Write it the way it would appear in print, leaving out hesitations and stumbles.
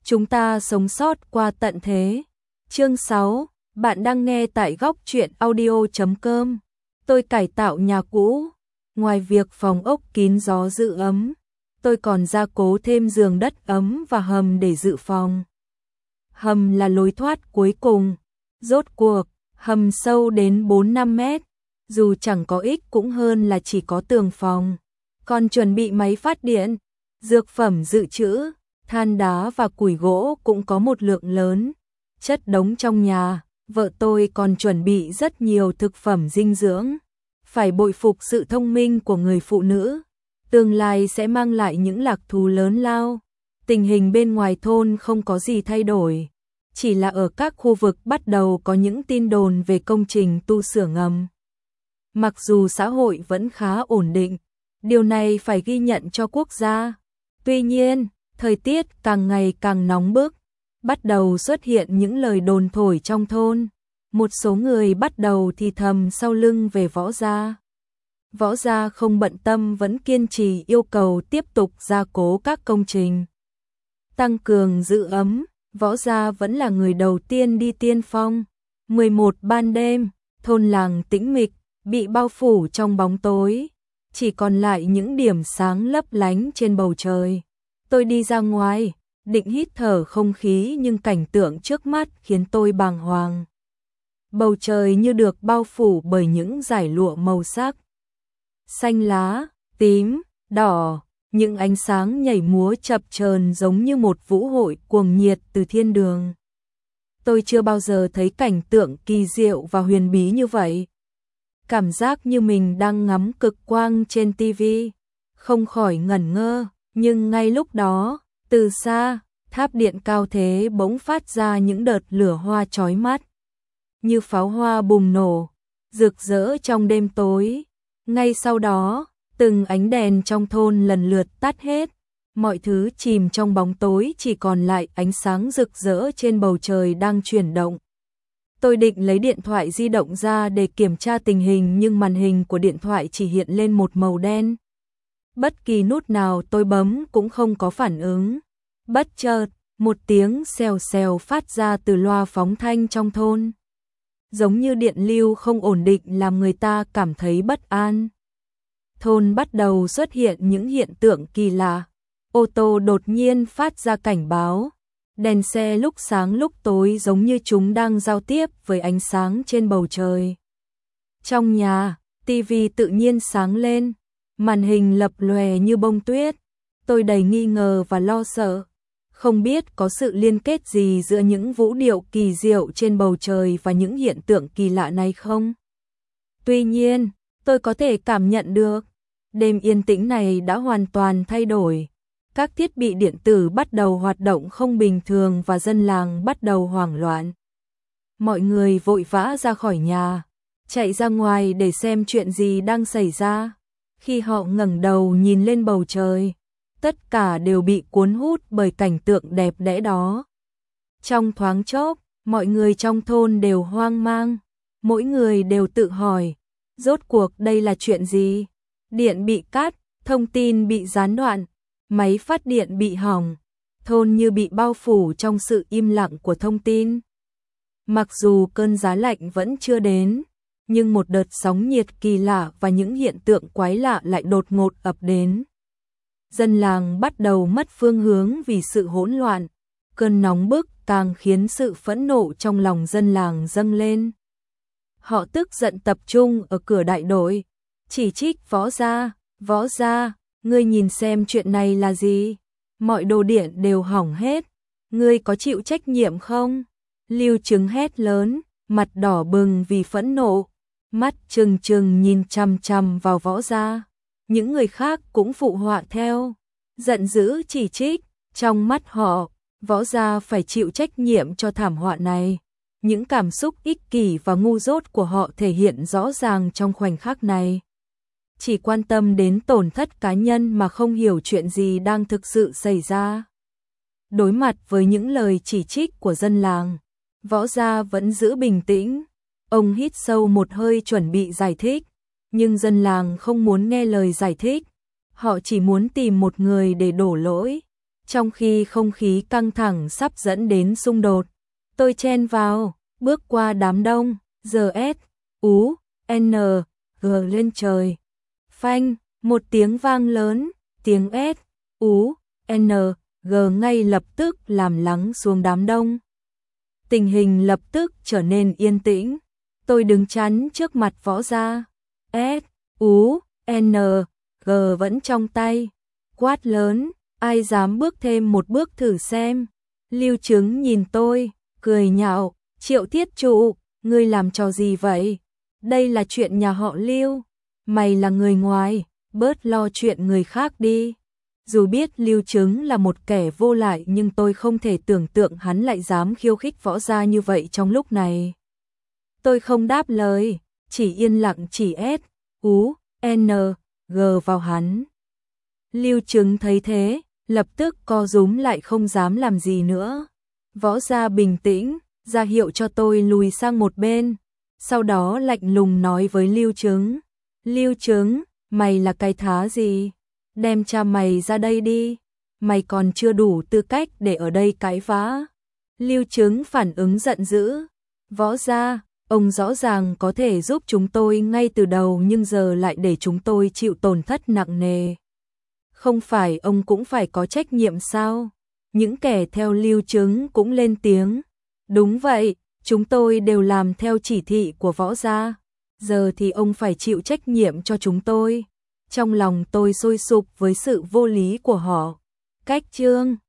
chúng ta sống sót qua tận thế. Chương 6, bạn đang nghe tại góc truyện audio.com. Tôi cải tạo nhà cũ, ngoài việc phòng ốc kín gió giữ ấm, tôi còn gia cố thêm giường đất ấm và hầm để dự phòng. Hầm là lối thoát cuối cùng. Rốt cuộc, hầm sâu đến 4-5 mét, dù chẳng có ích cũng hơn là chỉ có tường phòng. Còn chuẩn bị máy phát điện, dược phẩm dự trữ, than đá và củi gỗ cũng có một lượng lớn. Chất đống trong nhà, vợ tôi còn chuẩn bị rất nhiều thực phẩm dinh dưỡng. Phải bội phục sự thông minh của người phụ nữ. Tương lai sẽ mang lại những lạc thú lớn lao. Tình hình bên ngoài thôn không có gì thay đổi. Chỉ là ở các khu vực bắt đầu có những tin đồn về công trình tu sửa ngầm. Mặc dù xã hội vẫn khá ổn định, điều này phải ghi nhận cho quốc gia. Tuy nhiên, thời tiết càng ngày càng nóng bức, bắt đầu xuất hiện những lời đồn thổi trong thôn. Một số người bắt đầu thì thầm sau lưng về Võ Gia. Võ Gia không bận tâm vẫn kiên trì yêu cầu tiếp tục gia cố các công trình. Tăng cường giữ ấm, Võ Gia vẫn là người đầu tiên đi tiên phong. 11 ban đêm, thôn làng tĩnh mịch, bị bao phủ trong bóng tối. Chỉ còn lại những điểm sáng lấp lánh trên bầu trời. Tôi đi ra ngoài, định hít thở không khí nhưng cảnh tượng trước mắt khiến tôi bàng hoàng. Bầu trời như được bao phủ bởi những dải lụa màu sắc. Xanh lá, tím, đỏ, những ánh sáng nhảy múa chập chờn giống như một vũ hội cuồng nhiệt từ thiên đường. Tôi chưa bao giờ thấy cảnh tượng kỳ diệu và huyền bí như vậy. Cảm giác như mình đang ngắm cực quang trên TV, không khỏi ngẩn ngơ, nhưng ngay lúc đó, từ xa, tháp điện cao thế bỗng phát ra những đợt lửa hoa chói mắt. Như pháo hoa bùng nổ, rực rỡ trong đêm tối. Ngay sau đó, từng ánh đèn trong thôn lần lượt tắt hết, mọi thứ chìm trong bóng tối chỉ còn lại ánh sáng rực rỡ trên bầu trời đang chuyển động. Tôi định lấy điện thoại di động ra để kiểm tra tình hình nhưng màn hình của điện thoại chỉ hiện lên một màu đen. Bất kỳ nút nào tôi bấm cũng không có phản ứng. Bất chợt, một tiếng xèo xèo phát ra từ loa phóng thanh trong thôn. Giống như điện lưu không ổn định làm người ta cảm thấy bất an. Thôn bắt đầu xuất hiện những hiện tượng kỳ lạ. Ô tô đột nhiên phát ra cảnh báo. Đèn xe lúc sáng lúc tối giống như chúng đang giao tiếp với ánh sáng trên bầu trời. Trong nhà, tivi tự nhiên sáng lên. Màn hình lập lòe như bông tuyết. Tôi đầy nghi ngờ và lo sợ. Không biết có sự liên kết gì giữa những vũ điệu kỳ diệu trên bầu trời và những hiện tượng kỳ lạ này không? Tuy nhiên, tôi có thể cảm nhận được, đêm yên tĩnh này đã hoàn toàn thay đổi. Các thiết bị điện tử bắt đầu hoạt động không bình thường và dân làng bắt đầu hoảng loạn. Mọi người vội vã ra khỏi nhà, chạy ra ngoài để xem chuyện gì đang xảy ra. Khi họ ngẩng đầu nhìn lên bầu trời, tất cả đều bị cuốn hút bởi cảnh tượng đẹp đẽ đó. Trong thoáng chốc, mọi người trong thôn đều hoang mang, mỗi người đều tự hỏi, rốt cuộc đây là chuyện gì? Điện bị cắt, thông tin bị gián đoạn, máy phát điện bị hỏng, thôn như bị bao phủ trong sự im lặng của thông tin. Mặc dù cơn giá lạnh vẫn chưa đến, nhưng một đợt sóng nhiệt kỳ lạ và những hiện tượng quái lạ lại đột ngột ập đến. Dân làng bắt đầu mất phương hướng vì sự hỗn loạn, cơn nóng bức càng khiến sự phẫn nộ trong lòng dân làng dâng lên. Họ tức giận tập trung ở cửa đại đội, chỉ trích Võ Gia, ngươi nhìn xem chuyện này là gì? Mọi đồ điện đều hỏng hết, ngươi có chịu trách nhiệm không? Lưu Trứng hét lớn, mặt đỏ bừng vì phẫn nộ, mắt trừng trừng nhìn chằm chằm vào Võ Gia. Những người khác cũng phụ họa theo, giận dữ chỉ trích, trong mắt họ, Võ Gia phải chịu trách nhiệm cho thảm họa này. Những cảm xúc ích kỷ và ngu dốt của họ thể hiện rõ ràng trong khoảnh khắc này. Chỉ quan tâm đến tổn thất cá nhân mà không hiểu chuyện gì đang thực sự xảy ra. Đối mặt với những lời chỉ trích của dân làng, Võ Gia vẫn giữ bình tĩnh. Ông hít sâu một hơi chuẩn bị giải thích, nhưng dân làng không muốn nghe lời giải thích. Họ chỉ muốn tìm một người để đổ lỗi. Trong khi không khí căng thẳng sắp dẫn đến xung đột, tôi chen vào, bước qua đám đông, giờ S, U, N, G lên trời. Phanh, một tiếng vang lớn, tiếng S, U, N, G ngay lập tức làm lắng xuống đám đông. Tình hình lập tức trở nên yên tĩnh. Tôi đứng chắn trước mặt Võ Gia. S, U, N, G vẫn trong tay. Quát lớn, ai dám bước thêm một bước thử xem. Lưu Trứng nhìn tôi, cười nhạo, Triệu Thiết Trụ, ngươi làm trò gì vậy? Đây là chuyện nhà họ Lưu. Mày là người ngoài, bớt lo chuyện người khác đi. Dù biết Lưu Trứng là một kẻ vô lại nhưng tôi không thể tưởng tượng hắn lại dám khiêu khích Võ Gia như vậy trong lúc này. Tôi không đáp lời, chỉ yên lặng chỉ S, U, N, G vào hắn. Lưu Trứng thấy thế, lập tức co rúm lại không dám làm gì nữa. Võ Gia bình tĩnh, ra hiệu cho tôi lùi sang một bên. Sau đó lạnh lùng nói với Lưu Trứng. Lưu Trứng, mày là cái thá gì? Đem cha mày ra đây đi. Mày còn chưa đủ tư cách để ở đây cãi vã. Lưu Trứng phản ứng giận dữ. Võ Gia, ông rõ ràng có thể giúp chúng tôi ngay từ đầu nhưng giờ lại để chúng tôi chịu tổn thất nặng nề. Không phải ông cũng phải có trách nhiệm sao? Những kẻ theo Lưu Trứng cũng lên tiếng. Đúng vậy, chúng tôi đều làm theo chỉ thị của Võ Gia. Giờ thì ông phải chịu trách nhiệm cho chúng tôi. Trong lòng tôi sôi sục với sự vô lý của họ. Cách chương